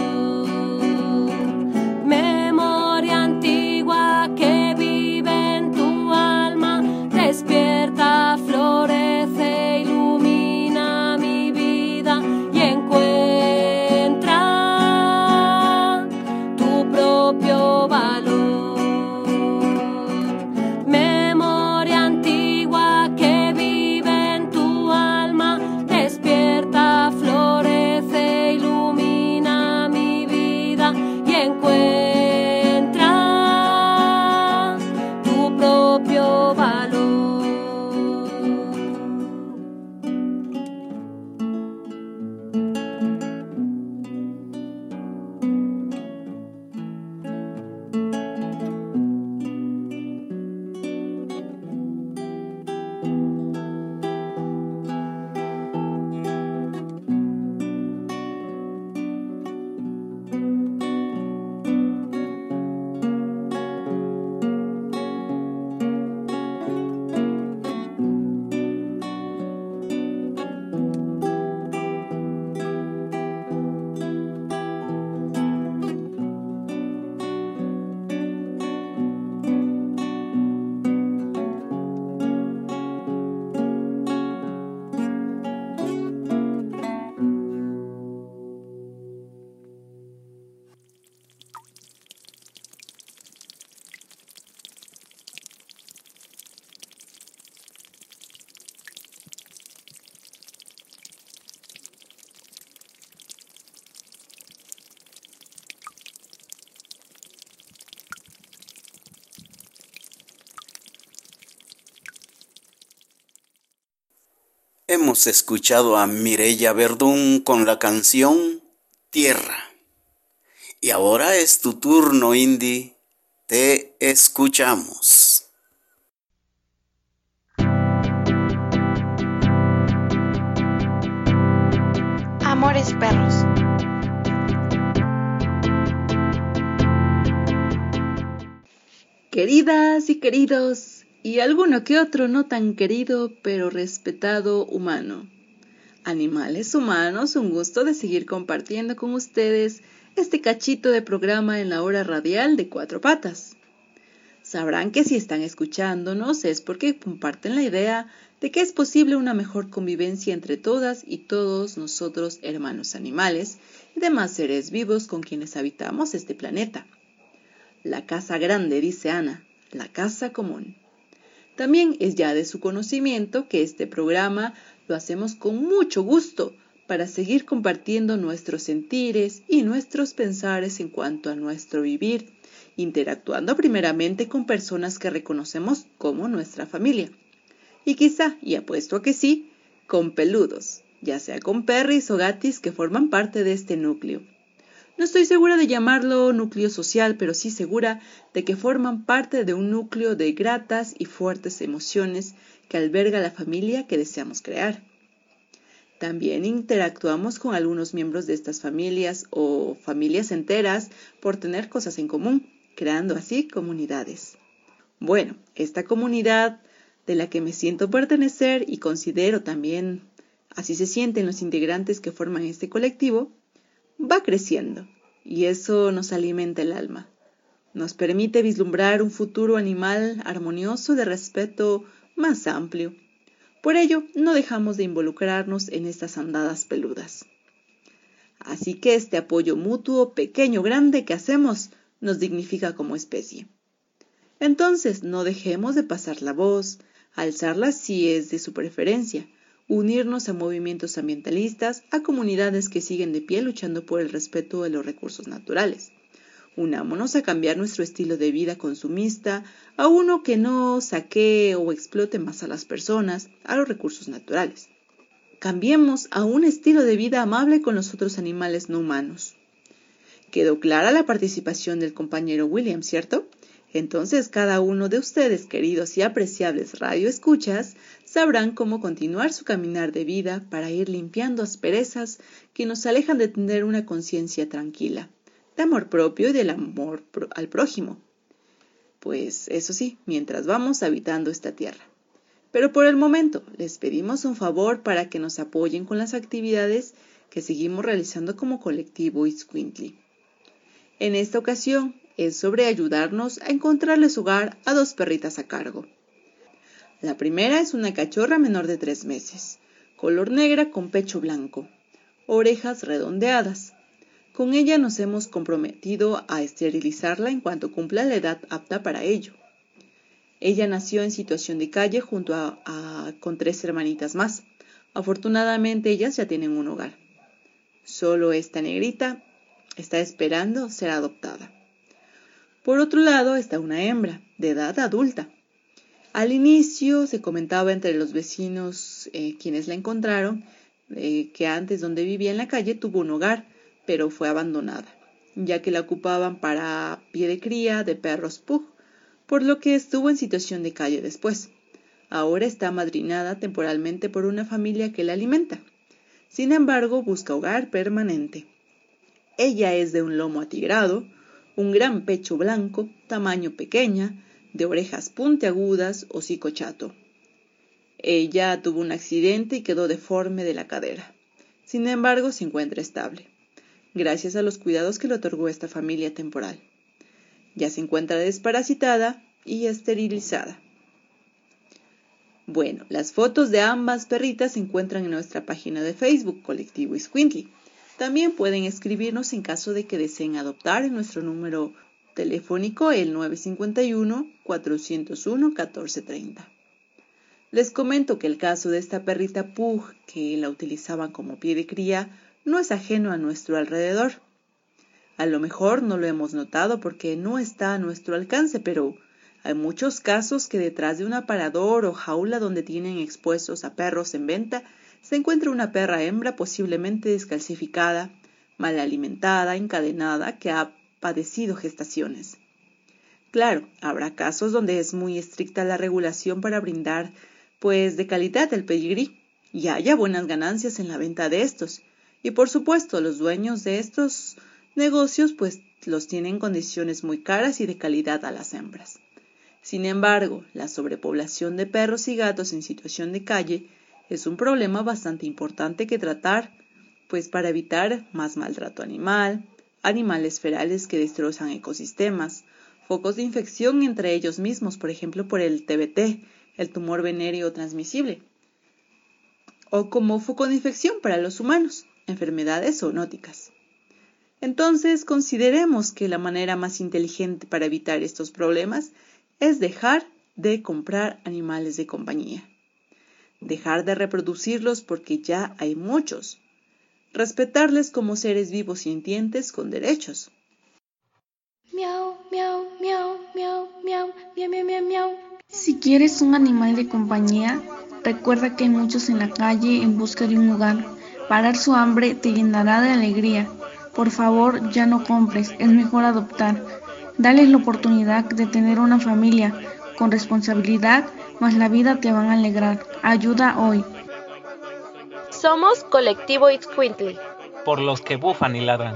Memoria antigua que vive en tu alma, despierta, florece, ilumina mi vida y encuentra tu propio valor. Memoria antigua que vive en tu alma, despierta, florece, ilumina mi vida y encuentra tu propio valor. Hemos escuchado a Mireya Verdún con la canción Tierra. Y ahora es tu turno, Indy. Te escuchamos. Amores perros. Queridas y queridos, y alguno que otro no tan querido pero respetado humano. Animales humanos, un gusto de seguir compartiendo con ustedes este cachito de programa en la hora radial de Cuatro Patas. Sabrán que si están escuchándonos es porque comparten la idea de que es posible una mejor convivencia entre todas y todos nosotros, hermanos animales y demás seres vivos con quienes habitamos este planeta. La casa grande, dice Ana, la casa común. También es ya de su conocimiento que este programa lo hacemos con mucho gusto para seguir compartiendo nuestros sentires y nuestros pensares en cuanto a nuestro vivir, interactuando primeramente con personas que reconocemos como nuestra familia. Y quizá, y apuesto a que sí, con peludos, ya sea con perris o gatis que forman parte de este núcleo. No estoy segura de llamarlo núcleo social, pero sí segura de que forman parte de un núcleo de gratas y fuertes emociones que alberga la familia que deseamos crear. También interactuamos con algunos miembros de estas familias o familias enteras por tener cosas en común, creando así comunidades. Bueno, esta comunidad de la que me siento pertenecer y considero también así se sienten los integrantes que forman este colectivo, va creciendo y eso nos alimenta el alma. Nos permite vislumbrar un futuro animal armonioso de respeto más amplio. Por ello, no dejamos de involucrarnos en estas andadas peludas. Así que este apoyo mutuo, pequeño o grande que hacemos, nos dignifica como especie. Entonces, no dejemos de pasar la voz, alzarla si es de su preferencia, unirnos a movimientos ambientalistas, a comunidades que siguen de pie luchando por el respeto de los recursos naturales. Unámonos a cambiar nuestro estilo de vida consumista a uno que no saquee o explote más a las personas, a los recursos naturales. Cambiemos a un estilo de vida amable con los otros animales no humanos. ¿Quedó clara la participación del compañero William, cierto? Entonces cada uno de ustedes, queridos y apreciables radioescuchas, sabrán cómo continuar su caminar de vida para ir limpiando asperezas que nos alejan de tener una conciencia tranquila, de amor propio y del amor al prójimo. Pues eso sí, mientras vamos habitando esta tierra. Pero por el momento les pedimos un favor para que nos apoyen con las actividades que seguimos realizando como colectivo Itzcuintli. En esta ocasión es sobre ayudarnos a encontrarles hogar a 2 perritas a cargo. La primera es una cachorra menor de 3 meses, color negra con pecho blanco, orejas redondeadas. Con ella nos hemos comprometido a esterilizarla en cuanto cumpla la edad apta para ello. Ella nació en situación de calle junto con 3 hermanitas más. Afortunadamente ellas ya tienen un hogar. Solo esta negrita está esperando ser adoptada. Por otro lado está una hembra, de edad adulta. Al inicio se comentaba entre los vecinos quienes la encontraron que antes donde vivía en la calle tuvo un hogar, pero fue abandonada, ya que la ocupaban para pie de cría de perros pug, por lo que estuvo en situación de calle después. Ahora está amadrinada temporalmente por una familia que la alimenta. Sin embargo, busca hogar permanente. Ella es de un lomo atigrado, un gran pecho blanco, tamaño pequeña, de orejas puntiagudas, hocico chato. Ella tuvo un accidente y quedó deforme de la cadera. Sin embargo, se encuentra estable, gracias a los cuidados que le otorgó esta familia temporal. Ya se encuentra desparasitada y esterilizada. Bueno, las fotos de ambas perritas se encuentran en nuestra página de Facebook, Colectivo Itzcuintli. También pueden escribirnos en caso de que deseen adoptar en nuestro número telefónico el 951-401-1430. Les comento que el caso de esta perrita pug, que la utilizaban como pie de cría, no es ajeno a nuestro alrededor. A lo mejor no lo hemos notado porque no está a nuestro alcance, pero hay muchos casos que detrás de un aparador o jaula donde tienen expuestos a perros en venta, se encuentra una perra hembra posiblemente descalcificada, mal alimentada, encadenada, que ha padecido gestaciones. Claro, habrá casos donde es muy estricta la regulación para brindar, pues, de calidad el pedigrí, y haya buenas ganancias en la venta de estos. Y por supuesto, los dueños de estos negocios, pues, los tienen en condiciones muy caras y de calidad a las hembras. Sin embargo, la sobrepoblación de perros y gatos en situación de calle es un problema bastante importante que tratar, pues para evitar más maltrato animal, animales ferales que destrozan ecosistemas, focos de infección entre ellos mismos, por ejemplo por el TBT, el tumor venéreo transmisible, o como foco de infección para los humanos, enfermedades zoonóticas. Entonces, consideremos que la manera más inteligente para evitar estos problemas es dejar de comprar animales de compañía. Dejar de reproducirlos porque ya hay muchos. Respetarles como seres vivos sintientes con derechos. Miau, miau, miau, miau, miau, miau, miau, miau, miau. Si quieres un animal de compañía, recuerda que hay muchos en la calle en busca de un hogar. Parar su hambre te llenará de alegría. Por favor, ya no compres, es mejor adoptar. Dales la oportunidad de tener una familia. Con responsabilidad, más la vida te van a alegrar. Ayuda hoy. Somos Colectivo Itzcuintli. Por los que bufan y ladran.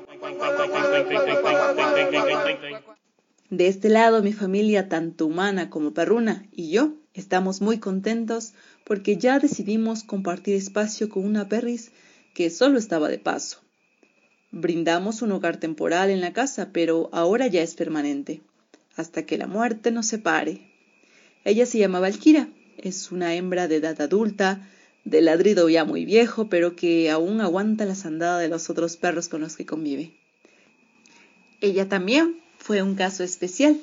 De este lado, mi familia, tanto humana como perruna, y yo, estamos muy contentos porque ya decidimos compartir espacio con una perris que solo estaba de paso. Brindamos un hogar temporal en la casa, pero ahora ya es permanente, hasta que la muerte nos separe. Ella se llama Valkyria, es una hembra de edad adulta, de ladrido ya muy viejo, pero que aún aguanta las andadas de los otros perros con los que convive. Ella también fue un caso especial,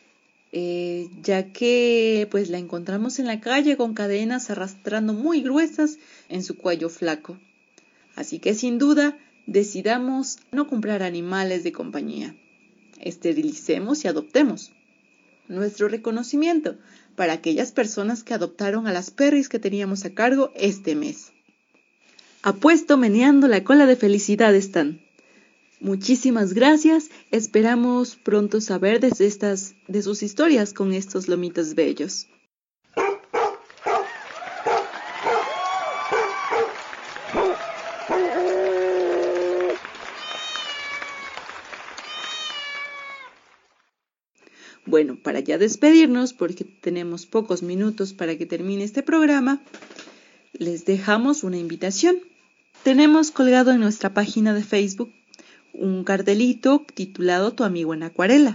ya que pues la encontramos en la calle con cadenas arrastrando muy gruesas en su cuello flaco. Así que sin duda decidamos no comprar animales de compañía. Esterilicemos y adoptemos. Nuestro reconocimiento para aquellas personas que adoptaron a las perris que teníamos a cargo este mes. Apuesto meneando la cola de felicidad están. Muchísimas gracias, esperamos pronto saber de sus historias con estos lomitos bellos. Bueno, para ya despedirnos, porque tenemos pocos minutos para que termine este programa, les dejamos una invitación. Tenemos colgado en nuestra página de Facebook un cartelito titulado Tu amigo en acuarela.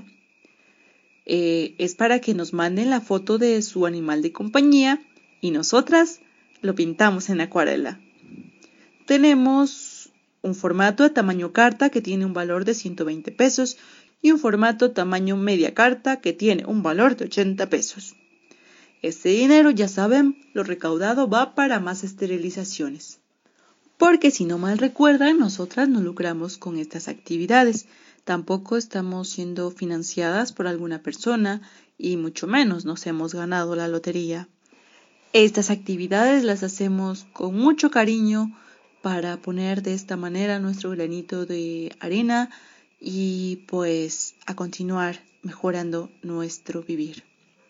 Es para que nos manden la foto de su animal de compañía y nosotras lo pintamos en acuarela. Tenemos un formato de tamaño carta que tiene un valor de 120 pesos y un formato tamaño media carta que tiene un valor de 80 pesos. Este dinero, ya saben, lo recaudado va para más esterilizaciones. Porque si no mal recuerdan, nosotras no lucramos con estas actividades. Tampoco estamos siendo financiadas por alguna persona y mucho menos nos hemos ganado la lotería. Estas actividades las hacemos con mucho cariño para poner de esta manera nuestro granito de arena y pues a continuar mejorando nuestro vivir.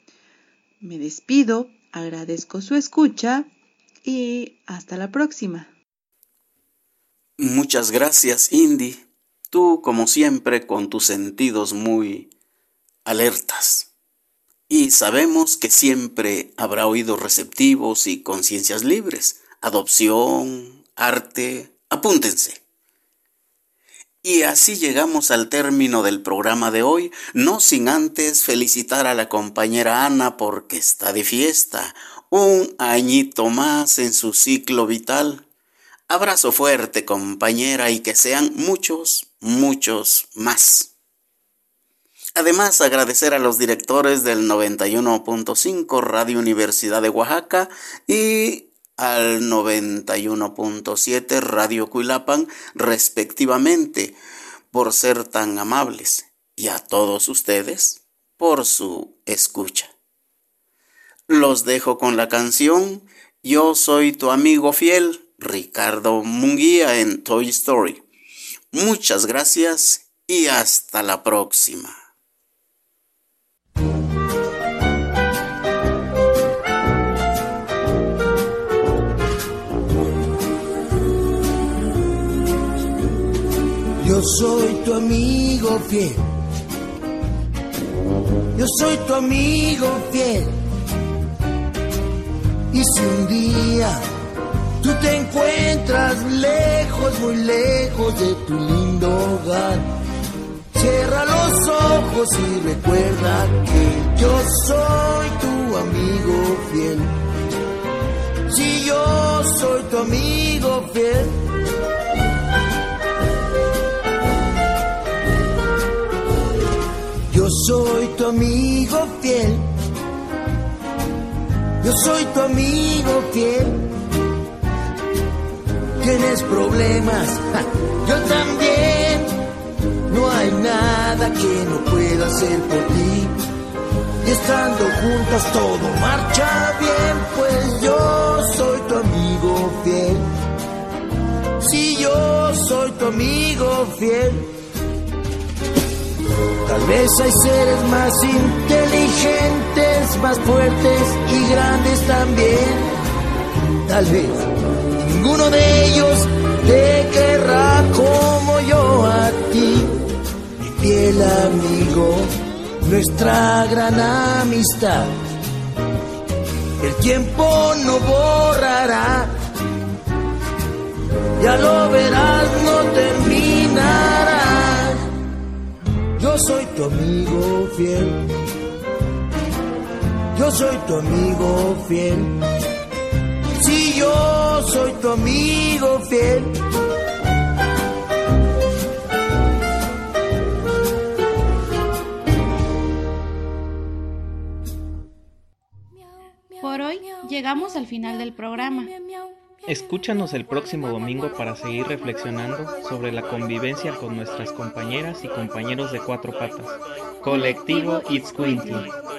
Me despido, agradezco su escucha y hasta la próxima. Muchas gracias, Indy. Tú, como siempre, con tus sentidos muy alertas. Y sabemos que siempre habrá oídos receptivos y conciencias libres. Adopción, arte, apúntense. Y así llegamos al término del programa de hoy, no sin antes felicitar a la compañera Ana porque está de fiesta, un añito más en su ciclo vital. Abrazo fuerte, compañera, y que sean muchos, muchos más. Además, agradecer a los directores del 91.5 Radio Universidad de Oaxaca y al 91.7 Radio Cuilapan, respectivamente, por ser tan amables, y a todos ustedes por su escucha. Los dejo con la canción Yo soy tu amigo fiel, Ricardo Munguía en Toy Story. Muchas gracias y hasta la próxima. Yo soy tu amigo fiel. Yo soy tu amigo fiel. Y si un día tú te encuentras lejos, muy lejos de tu lindo hogar, cierra los ojos y recuerda que yo soy tu amigo fiel. Si yo soy tu amigo fiel. Yo soy tu amigo fiel. Yo soy tu amigo fiel. Tienes problemas, yo también. No hay nada que no pueda hacer por ti. Y estando juntas todo marcha bien, pues yo soy tu amigo fiel. Si yo soy tu amigo fiel. Tal vez hay seres más inteligentes, más fuertes y grandes también. Tal vez ninguno de ellos te querrá como yo a ti, mi fiel amigo, nuestra gran amistad. El tiempo no borrará, ya lo verás, no terminará. Yo soy tu amigo fiel. Yo soy tu amigo fiel. Si yo soy tu amigo fiel. Por hoy llegamos al final del programa. Escúchanos el próximo domingo para seguir reflexionando sobre la convivencia con nuestras compañeras y compañeros de Cuatro Patas. Colectivo Itzcuintli.